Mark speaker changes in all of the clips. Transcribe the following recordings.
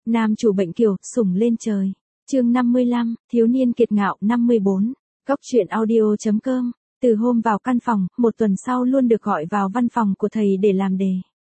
Speaker 1: Nam chủ bệnh kiều, sủng lên trời. Chương 55, thiếu niên kiệt ngạo 54. Cốc truyện audio.com. Từ hôm vào căn phòng, một tuần sau luôn được gọi vào văn phòng của thầy để làm đề.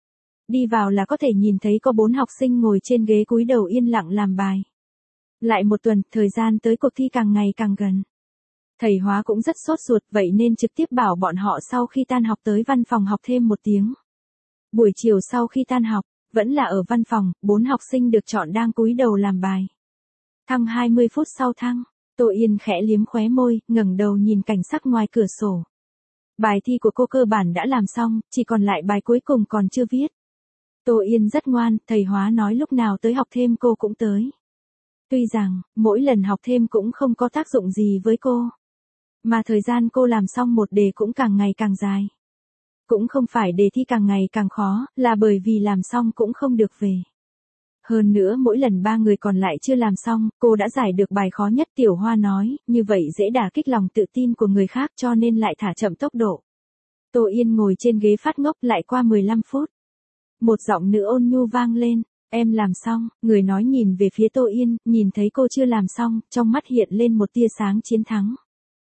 Speaker 1: Đi vào là có thể nhìn thấy có 4 học sinh ngồi trên ghế cúi đầu yên lặng làm bài. Lại một tuần, thời gian tới cuộc thi càng ngày càng gần. Thầy hóa cũng rất sốt ruột, vậy nên trực tiếp bảo bọn họ sau khi tan học tới văn phòng học thêm 1 tiếng. Buổi chiều sau khi tan học, vẫn là ở văn phòng, 4 học sinh được chọn đang cúi đầu làm bài. Thăng 20 phút sau thăng, Tô Yên khẽ liếm khóe môi, ngẩng đầu nhìn cảnh sắc ngoài cửa sổ. Bài thi của cô cơ bản đã làm xong, chỉ còn lại bài cuối cùng còn chưa viết. Tô Yên rất ngoan, thầy hóa nói lúc nào tới học thêm cô cũng tới. Tuy rằng, mỗi lần học thêm cũng không có tác dụng gì với cô. Mà thời gian cô làm xong một đề cũng càng ngày càng dài. Cũng không phải đề thi càng ngày càng khó, là bởi vì làm xong cũng không được về. Hơn nữa mỗi lần 3 người còn lại chưa làm xong, cô đã giải được bài khó nhất. Tiểu Hoa nói, như vậy dễ đả kích lòng tự tin của người khác cho nên lại thả chậm tốc độ. Tô Yên ngồi trên ghế phát ngốc. Lại qua 15 phút. Một giọng nữ ôn nhu vang lên, em làm xong. Người nói nhìn về phía Tô Yên, nhìn thấy cô chưa làm xong, trong mắt hiện lên một tia sáng chiến thắng.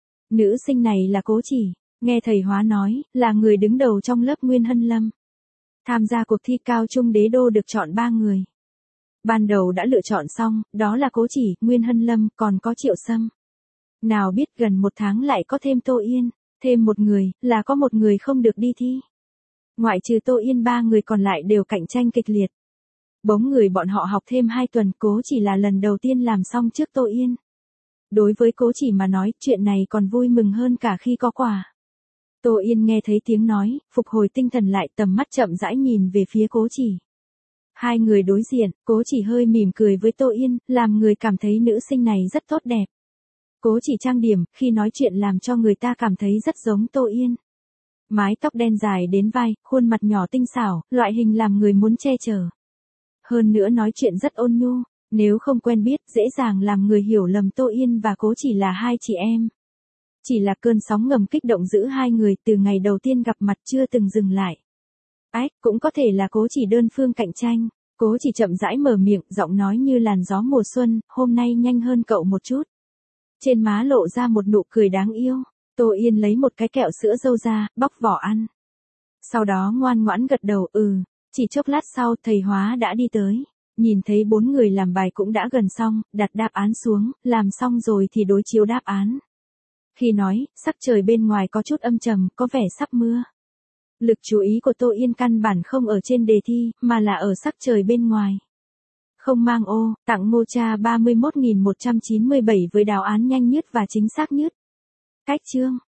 Speaker 1: Nữ sinh này là Cố Chỉ, nghe thầy hóa nói, là người đứng đầu trong lớp Nguyên Hân Lâm. Tham gia cuộc thi cao trung đế đô được chọn 3 người. Ban đầu đã lựa chọn xong, đó là Cố Chỉ, Nguyên Hân Lâm, còn có Triệu Sâm. Nào biết gần 1 tháng lại có thêm Tô Yên, thêm một người, là có một người không được đi thi. Ngoại trừ Tô Yên 3 người còn lại đều cạnh tranh kịch liệt. Bóng người bọn họ học thêm 2 tuần, Cố Chỉ là lần đầu tiên làm xong trước Tô Yên. Đối với Cố Chỉ mà nói, chuyện này còn vui mừng hơn cả khi có quà. Tô Yên nghe thấy tiếng nói, phục hồi tinh thần lại, tầm mắt chậm rãi nhìn về phía Cố Chỉ. Hai người đối diện, Cố Chỉ hơi mỉm cười với Tô Yên, làm người cảm thấy nữ sinh này rất tốt đẹp. Cố Chỉ trang điểm, khi nói chuyện làm cho người ta cảm thấy rất giống Tô Yên. Mái tóc đen dài đến vai, khuôn mặt nhỏ tinh xảo, loại hình làm người muốn che chở. Hơn nữa nói chuyện rất ôn nhu, nếu không quen biết, dễ dàng làm người hiểu lầm Tô Yên và Cố Chỉ là hai chị em. Chỉ là cơn sóng ngầm kích động giữa hai người từ ngày đầu tiên gặp mặt chưa từng dừng lại. Cũng có thể là Cố Chỉ đơn phương cạnh tranh. Cố Chỉ chậm rãi mở miệng, giọng nói như làn gió mùa xuân, hôm nay nhanh hơn cậu một chút. Trên má lộ ra một nụ cười đáng yêu. Tô Yên lấy một cái kẹo sữa dâu ra, bóc vỏ ăn. Sau đó ngoan ngoãn gật đầu, Chỉ chốc lát sau, thầy hóa đã đi tới. Nhìn thấy 4 người làm bài cũng đã gần xong, đặt đáp án xuống, làm xong rồi thì đối chiếu đáp án. Khi nói, sắc trời bên ngoài có chút âm trầm, có vẻ sắp mưa. Lực chú ý của Tô Yên căn bản không ở trên đề thi, mà là ở sắc trời bên ngoài. Không mang ô, tặng Ngô Cha 31.197 với đáp án nhanh nhất và chính xác nhất. Cách chương.